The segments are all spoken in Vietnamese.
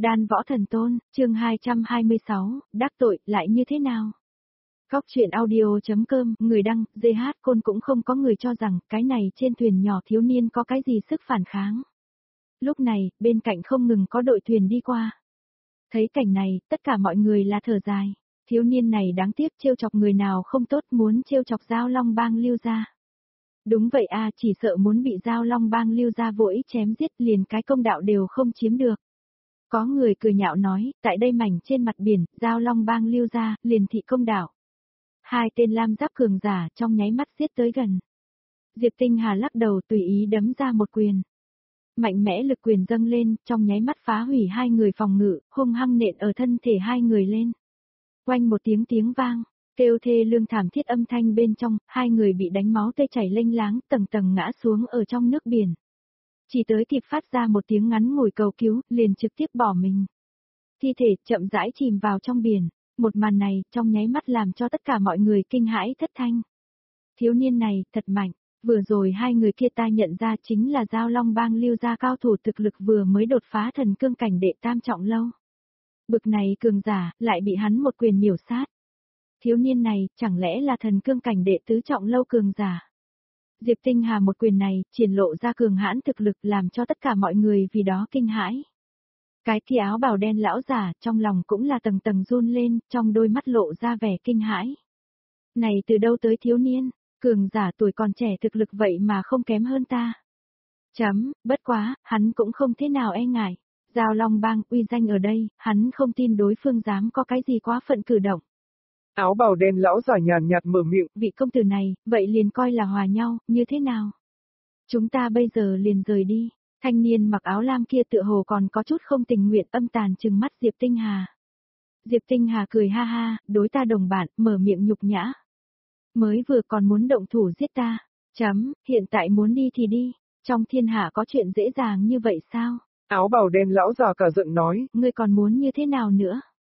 Đan Võ Thần Tôn, chương 226, đắc tội, lại như thế nào? Góc truyện audio.com, người đăng, GH Côn cũng không có người cho rằng, cái này trên thuyền nhỏ thiếu niên có cái gì sức phản kháng. Lúc này, bên cạnh không ngừng có đội thuyền đi qua. Thấy cảnh này, tất cả mọi người là thở dài. Thiếu niên này đáng tiếc trêu chọc người nào không tốt, muốn trêu chọc Giao Long Bang Lưu gia. Đúng vậy a, chỉ sợ muốn bị Giao Long Bang Lưu gia vô ý chém giết, liền cái công đạo đều không chiếm được. Có người cười nhạo nói, tại đây mảnh trên mặt biển, Giao Long Bang Lưu gia, liền thị công đạo. Hai tên lam giáp cường giả trong nháy mắt giết tới gần. Diệp Tinh Hà lắc đầu tùy ý đấm ra một quyền. Mạnh mẽ lực quyền dâng lên, trong nháy mắt phá hủy hai người phòng ngự, hung hăng nện ở thân thể hai người lên. Oanh một tiếng vang, kêu thê lương thảm thiết âm thanh bên trong, hai người bị đánh máu tê chảy lênh láng, tầng tầng ngã xuống ở trong nước biển. Chỉ tới kịp phát ra một tiếng ngắn ngủi cầu cứu, liền trực tiếp bỏ mình. Thi thể chậm rãi chìm vào trong biển, một màn này trong nháy mắt làm cho tất cả mọi người kinh hãi thất thanh. Thiếu niên này thật mạnh, vừa rồi hai người kia ta nhận ra chính là Giao Long Bang Lưu gia cao thủ thực lực vừa mới đột phá thần cương cảnh đệ tam trọng lâu. Bực này cường giả, lại bị hắn một quyền miểu sát. Thiếu niên này, chẳng lẽ là thần cương cảnh đệ tứ trọng lâu cường giả. Diệp Tinh Hà một quyền này, triển lộ ra cường hãn thực lực làm cho tất cả mọi người vì đó kinh hãi. Cái kia áo bào đen lão giả, trong lòng cũng là tầng tầng run lên, trong đôi mắt lộ ra vẻ kinh hãi. Này từ đâu tới thiếu niên, cường giả tuổi còn trẻ thực lực vậy mà không kém hơn ta. Bất quá, hắn cũng không thế nào e ngại. Giao Long Bang uy danh ở đây, hắn không tin đối phương dám có cái gì quá phận cử động. Áo bào đen lão giả nhàn nhạt mở miệng. Vị công tử này, vậy liền coi là hòa nhau, như thế nào? Chúng ta bây giờ liền rời đi. Thanh niên mặc áo lam kia tựa hồ còn có chút không tình nguyện, âm tàn trừng mắt Diệp Tinh Hà. Diệp Tinh Hà cười ha ha, đối ta đồng bạn, mở miệng nhục nhã. Mới vừa còn muốn động thủ giết ta. Hiện tại muốn đi thì đi. Trong thiên hạ có chuyện dễ dàng như vậy sao? Áo bào đen lão già cả giận nói. Ngươi còn muốn như thế nào nữa?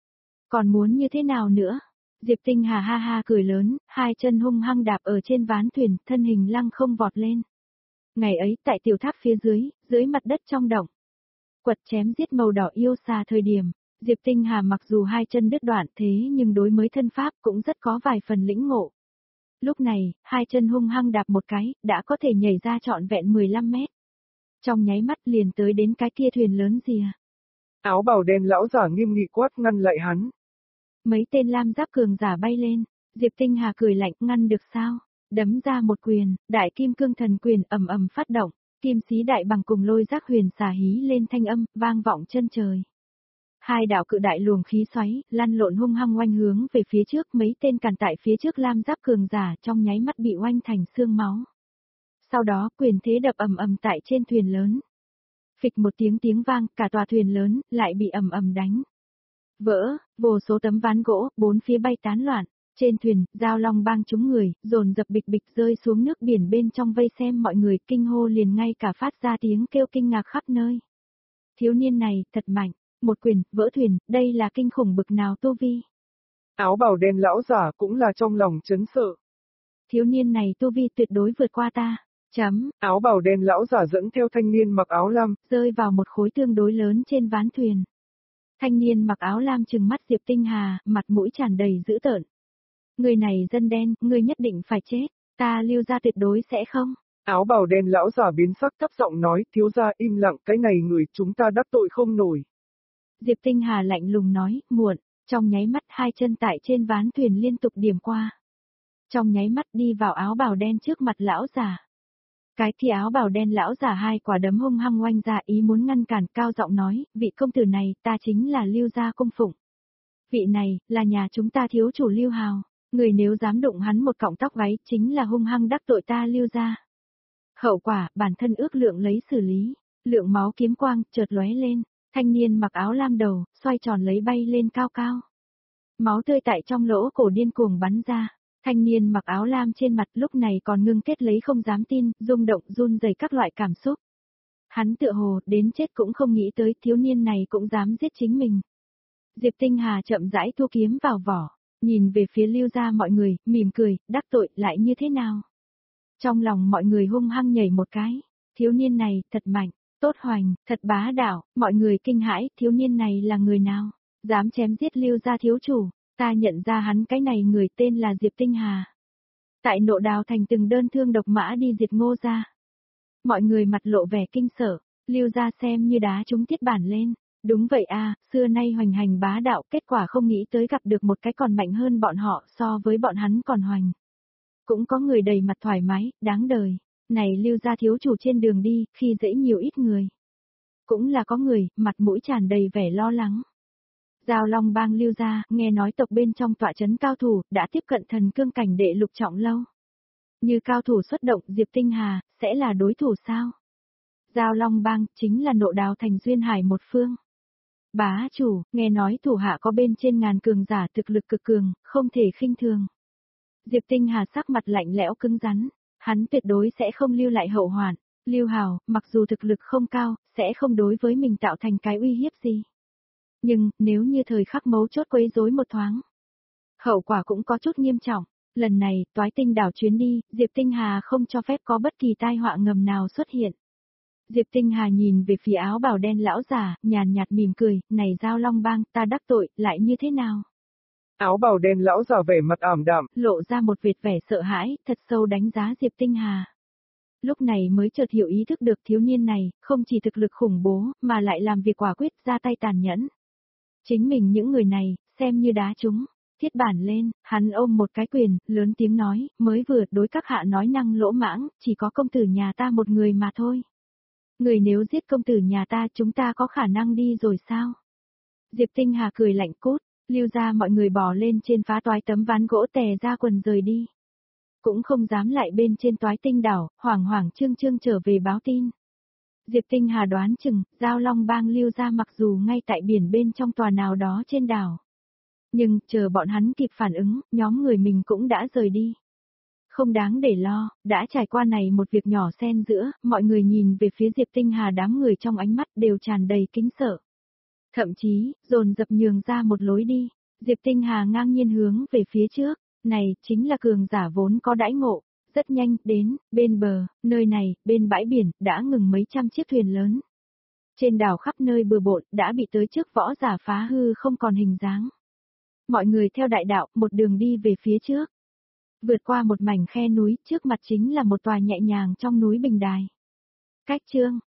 Còn muốn như thế nào nữa? Diệp Tinh Hà ha ha cười lớn, hai chân hung hăng đạp ở trên ván thuyền, thân hình lăng không vọt lên. Ngày ấy tại tiểu tháp phía dưới mặt đất trong động. Quật chém giết màu đỏ yêu xà thời điểm, Diệp Tinh Hà mặc dù hai chân đứt đoạn thế nhưng đối mới thân pháp cũng rất có vài phần lĩnh ngộ. Lúc này, hai chân hung hăng đạp một cái, đã có thể nhảy ra trọn vẹn 15 mét. Trong nháy mắt liền tới đến cái kia thuyền lớn rìa. Áo bào đen lão giả nghiêm nghị quát ngăn lại hắn. Mấy tên lam giáp cường giả bay lên, Diệp Tinh Hà cười lạnh, ngăn được sao? Đấm ra một quyền, đại kim cương thần quyền ầm ầm phát động, kim xí đại bằng cùng lôi giác huyền xà hí lên thanh âm, vang vọng chân trời. Hai đạo cự đại luồng khí xoáy, lăn lộn hung hăng oanh hướng về phía trước, mấy tên cản tại phía trước lam giáp cường giả trong nháy mắt bị oanh thành xương máu. Sau đó quyền thế đập ầm ầm tại trên thuyền lớn. Phịch một tiếng vang, cả tòa thuyền lớn lại bị ầm ầm đánh vỡ, vô số tấm ván gỗ bốn phía bay tán loạn. Trên thuyền, Giao Long Bang chúng người dồn dập bịch bịch rơi xuống nước biển bên trong, vây xem mọi người kinh hô liền ngay cả phát ra tiếng kêu kinh ngạc khắp nơi. Thiếu niên này thật mạnh, một quyền vỡ thuyền, đây là kinh khủng bực nào tu vi. Áo bào đen lão giả cũng là trong lòng chấn sợ. Thiếu niên này tu vi tuyệt đối vượt qua ta. Áo bào đen lão giả dẫn theo thanh niên mặc áo lam, rơi vào một khối tương đối lớn trên ván thuyền. Thanh niên mặc áo lam trừng mắt Diệp Tinh Hà, mặt mũi tràn đầy dữ tợn. Người này dân đen, người nhất định phải chết, ta Lưu gia tuyệt đối sẽ không. Áo bào đen lão giả biến sắc thấp giọng nói, thiếu gia im lặng, cái này người chúng ta đắc tội không nổi. Diệp Tinh Hà lạnh lùng nói, muộn, trong nháy mắt hai chân tại trên ván thuyền liên tục điểm qua. Trong nháy mắt đi vào áo bào đen trước mặt lão giả. Cái kia áo bào đen lão giả hai quả đấm hung hăng oanh ra, ý muốn ngăn cản, cao giọng nói, vị công tử này, ta chính là Lưu gia cung phụng. Vị này, là nhà chúng ta thiếu chủ Lưu Hào, người nếu dám đụng hắn một cọng tóc gáy, chính là hung hăng đắc tội ta Lưu gia. Hậu quả, bản thân ước lượng lấy xử lý, lượng máu kiếm quang, chợt lóe lên, thanh niên mặc áo lam đầu, xoay tròn lấy bay lên cao cao. Máu tươi tại trong lỗ cổ điên cuồng bắn ra. Thanh niên mặc áo lam trên mặt lúc này còn ngưng kết lấy không dám tin, rung động run rẩy các loại cảm xúc. Hắn tựa hồ đến chết cũng không nghĩ tới thiếu niên này cũng dám giết chính mình. Diệp Tinh Hà chậm rãi thu kiếm vào vỏ, nhìn về phía Lưu gia mọi người, mỉm cười, đắc tội lại như thế nào? Trong lòng mọi người hung hăng nhảy một cái, thiếu niên này thật mạnh, Tốt hoành, thật bá đạo, mọi người kinh hãi, thiếu niên này là người nào? Dám chém giết Lưu gia thiếu chủ, ta nhận ra hắn cái này người tên là Diệp Tinh Hà. Tại Nộ Đào Thành từng đơn thương độc mã đi diệt Ngô gia. Mọi người mặt lộ vẻ kinh sợ, Lưu gia xem như đá trúng thiết bản lên. Đúng vậy a, xưa nay hoành hành bá đạo, kết quả không nghĩ tới gặp được một cái còn mạnh hơn bọn họ, so với bọn hắn còn hoành. Cũng có người đầy mặt thoải mái, đáng đời. Này Lưu gia thiếu chủ trên đường đi, khi dễ nhiều ít người. Cũng là có người, mặt mũi tràn đầy vẻ lo lắng. Giao Long Bang Lưu gia, nghe nói tộc bên trong tọa trấn cao thủ, đã tiếp cận thần cương cảnh đệ lục trọng lâu. Như cao thủ xuất động, Diệp Tinh Hà, sẽ là đối thủ sao? Giao Long Bang, chính là Nộ Đào Thành duyên hải một phương. Bá chủ, nghe nói thủ hạ có bên trên ngàn cường giả thực lực cực cường, không thể khinh thường. Diệp Tinh Hà sắc mặt lạnh lẽo cứng rắn, hắn tuyệt đối sẽ không lưu lại hậu hoạn. Lưu Hào, mặc dù thực lực không cao, sẽ không đối với mình tạo thành cái uy hiếp gì. Nhưng, nếu như thời khắc mấu chốt quấy rối một thoáng, hậu quả cũng có chút nghiêm trọng. Lần này, Toái Tinh đảo chuyến đi, Diệp Tinh Hà không cho phép có bất kỳ tai họa ngầm nào xuất hiện. Diệp Tinh Hà nhìn về phía áo bào đen lão giả, nhàn nhạt mỉm cười, này Giao Long Bang, ta đắc tội, lại như thế nào? Áo bào đen lão giả vẻ mặt ảm đạm, lộ ra một vệt vẻ sợ hãi, thật sâu đánh giá Diệp Tinh Hà. Lúc này mới chợt hiểu ý thức được thiếu niên này, không chỉ thực lực khủng bố, mà lại làm việc quả quyết ra tay tàn nhẫn. Chính mình những người này, xem như đá chúng. Thiết bản lên, hắn ôm một cái quyền, lớn tiếng nói, mới vừa đối các hạ nói năng lỗ mãng, chỉ có công tử nhà ta một người mà thôi. Người nếu giết công tử nhà ta chúng ta có khả năng đi rồi sao? Diệp Tinh Hà cười lạnh cốt, Lưu ra mọi người bò lên trên phá toái tấm ván gỗ tè ra quần rời đi. Cũng không dám lại bên trên Toái Tinh đảo, hoảng hoảng trương trương trở về báo tin. Diệp Tinh Hà đoán chừng, Giao Long Bang Lưu ra mặc dù ngay tại biển bên trong tòa nào đó trên đảo. Nhưng, chờ bọn hắn kịp phản ứng, nhóm người mình cũng đã rời đi. Không đáng để lo, đã trải qua này một việc nhỏ xen giữa, mọi người nhìn về phía Diệp Tinh Hà đám người trong ánh mắt đều tràn đầy kính sợ. Thậm chí, dồn dập nhường ra một lối đi, Diệp Tinh Hà ngang nhiên hướng về phía trước, này chính là cường giả vốn có đãi ngộ. Rất nhanh, đến, bên bờ, nơi này, bên bãi biển, đã ngừng mấy trăm chiếc thuyền lớn. Trên đảo khắp nơi bừa bộn, đã bị tới trước võ giả phá hư không còn hình dáng. Mọi người theo đại đạo, một đường đi về phía trước. Vượt qua một mảnh khe núi, trước mặt chính là một tòa nhẹ nhàng trong núi bình đài. Cách chương,